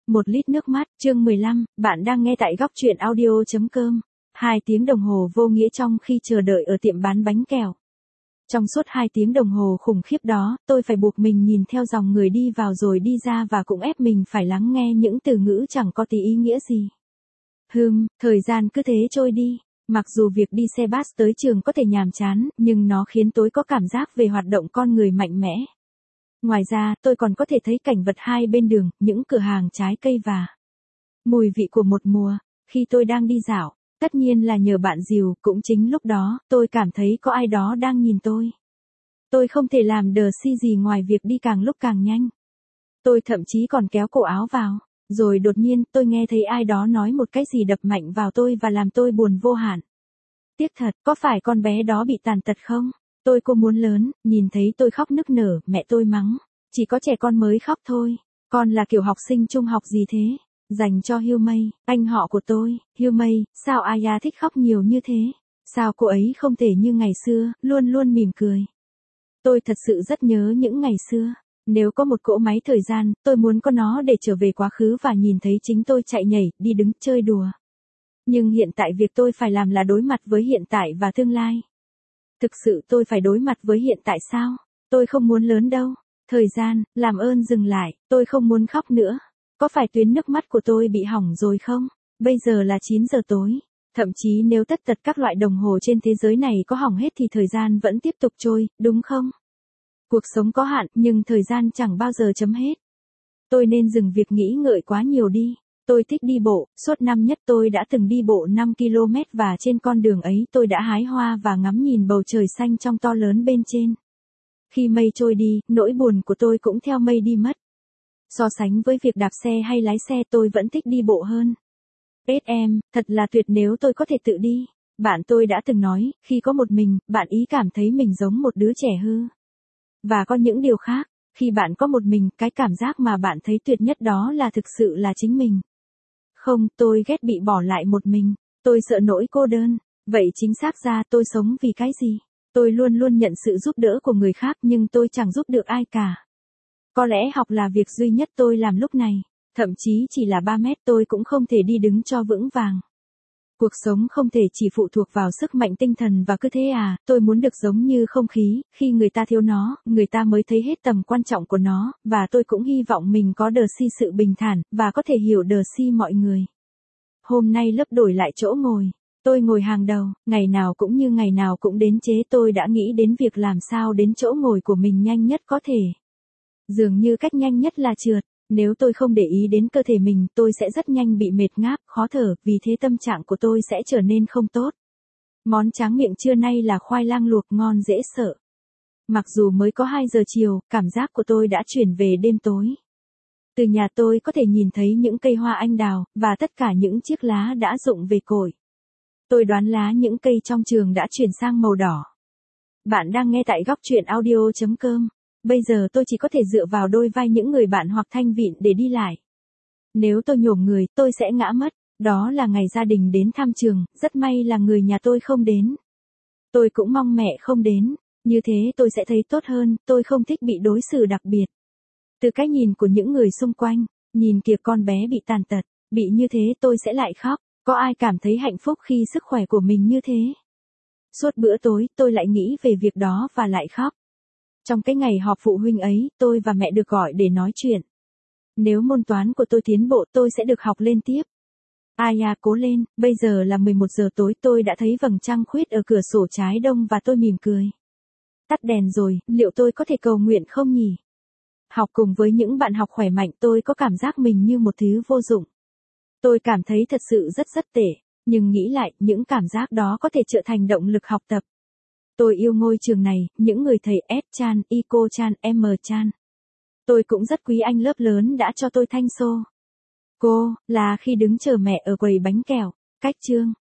1 lít nước mắt, chương 15, bạn đang nghe tại góc truyện audio.com. 2 tiếng đồng hồ vô nghĩa trong khi chờ đợi ở tiệm bán bánh kẹo. Trong suốt 2 tiếng đồng hồ khủng khiếp đó, tôi phải buộc mình nhìn theo dòng người đi vào rồi đi ra và cũng ép mình phải lắng nghe những từ ngữ chẳng có tí ý nghĩa gì. Thời gian cứ thế trôi đi. Mặc dù việc đi xe bus tới trường có thể nhàm chán, nhưng nó khiến tôi có cảm giác về hoạt động con người mạnh mẽ. Ngoài ra, tôi còn có thể thấy cảnh vật hai bên đường, những cửa hàng trái cây và mùi vị của một mùa. Khi tôi đang đi dạo, tất nhiên là nhờ bạn dìu, cũng chính lúc đó, tôi cảm thấy có ai đó đang nhìn tôi. Tôi không thể làm đờ si gì ngoài việc đi càng lúc càng nhanh. Tôi thậm chí còn kéo cổ áo vào. Rồi đột nhiên, tôi nghe thấy ai đó nói một cái gì đập mạnh vào tôi và làm tôi buồn vô hạn. Tiếc thật, có phải con bé đó bị tàn tật không? Tôi cô muốn lớn, nhìn thấy tôi khóc nức nở, mẹ tôi mắng. Chỉ có trẻ con mới khóc thôi. Con là kiểu học sinh trung học gì thế? Dành cho Hiêu Mây, anh họ của tôi. Hiêu Mây, sao Aya thích khóc nhiều như thế? Sao cô ấy không thể như ngày xưa, luôn luôn mỉm cười? Tôi thật sự rất nhớ những ngày xưa. Nếu có một cỗ máy thời gian, tôi muốn có nó để trở về quá khứ và nhìn thấy chính tôi chạy nhảy, đi đứng, chơi đùa. Nhưng hiện tại việc tôi phải làm là đối mặt với hiện tại và tương lai. Thực sự tôi phải đối mặt với hiện tại sao? Tôi không muốn lớn đâu. Thời gian, làm ơn dừng lại, tôi không muốn khóc nữa. Có phải tuyến nước mắt của tôi bị hỏng rồi không? Bây giờ là 9 giờ tối. Thậm chí nếu tất tật các loại đồng hồ trên thế giới này có hỏng hết thì thời gian vẫn tiếp tục trôi, đúng không? Cuộc sống có hạn, nhưng thời gian chẳng bao giờ chấm hết. Tôi nên dừng việc nghĩ ngợi quá nhiều đi. Tôi thích đi bộ, suốt năm nhất tôi đã từng đi bộ 5 km và trên con đường ấy tôi đã hái hoa và ngắm nhìn bầu trời xanh trong to lớn bên trên. Khi mây trôi đi, nỗi buồn của tôi cũng theo mây đi mất. So sánh với việc đạp xe hay lái xe tôi vẫn thích đi bộ hơn. Em, thật là tuyệt nếu tôi có thể tự đi. Bạn tôi đã từng nói, khi có một mình, bạn ý cảm thấy mình giống một đứa trẻ hư. Và có những điều khác, khi bạn có một mình, cái cảm giác mà bạn thấy tuyệt nhất đó là thực sự là chính mình. Không, tôi ghét bị bỏ lại một mình. Tôi sợ nỗi cô đơn. Vậy chính xác ra tôi sống vì cái gì? Tôi luôn luôn nhận sự giúp đỡ của người khác nhưng tôi chẳng giúp được ai cả. Có lẽ học là việc duy nhất tôi làm lúc này. Thậm chí chỉ là 3 mét tôi cũng không thể đi đứng cho vững vàng. Cuộc sống không thể chỉ phụ thuộc vào sức mạnh tinh thần và cứ thế à, tôi muốn được giống như không khí, khi người ta thiếu nó, người ta mới thấy hết tầm quan trọng của nó, và tôi cũng hy vọng mình có đờ si sự bình thản, và có thể hiểu đờ si mọi người. Hôm nay lớp đổi lại chỗ ngồi. Tôi ngồi hàng đầu, ngày nào cũng như ngày nào cũng đến chế tôi đã nghĩ đến việc làm sao đến chỗ ngồi của mình nhanh nhất có thể. Dường như cách nhanh nhất là trượt. Nếu tôi không để ý đến cơ thể mình, tôi sẽ rất nhanh bị mệt ngáp, khó thở, vì thế tâm trạng của tôi sẽ trở nên không tốt. Món tráng miệng trưa nay là khoai lang luộc ngon dễ sợ. Mặc dù mới có 2 giờ chiều, cảm giác của tôi đã chuyển về đêm tối. Từ nhà tôi có thể nhìn thấy những cây hoa anh đào, và tất cả những chiếc lá đã rụng về cội. Tôi đoán lá những cây trong trường đã chuyển sang màu đỏ. Bạn đang nghe tại góc truyện audio.com. Bây giờ tôi chỉ có thể dựa vào đôi vai những người bạn hoặc thanh vịn để đi lại. Nếu tôi nhổm người, tôi sẽ ngã mất. Đó là ngày gia đình đến thăm trường, rất may là người nhà tôi không đến. Tôi cũng mong mẹ không đến, như thế tôi sẽ thấy tốt hơn, tôi không thích bị đối xử đặc biệt. Từ cái nhìn của những người xung quanh, nhìn kìa con bé bị tàn tật, bị như thế tôi sẽ lại khóc. Có ai cảm thấy hạnh phúc khi sức khỏe của mình như thế? Suốt bữa tối, tôi lại nghĩ về việc đó và lại khóc. Trong cái ngày họp phụ huynh ấy, tôi và mẹ được gọi để nói chuyện. Nếu môn toán của tôi tiến bộ tôi sẽ được học lên tiếp. Aya cố lên, bây giờ là 11 giờ tối tôi đã thấy vầng trăng khuyết ở cửa sổ trái đông và tôi mỉm cười. Tắt đèn rồi, liệu tôi có thể cầu nguyện không nhỉ? Học cùng với những bạn học khỏe mạnh tôi có cảm giác mình như một thứ vô dụng. Tôi cảm thấy thật sự rất tệ, nhưng nghĩ lại, những cảm giác đó có thể trở thành động lực học tập. Tôi yêu ngôi trường này, những người thầy S Chan, Y cô Chan, M Chan. Tôi cũng rất quý anh lớp lớn đã cho tôi thanh xô. Cô, là khi đứng chờ mẹ ở quầy bánh kẹo, cách chương.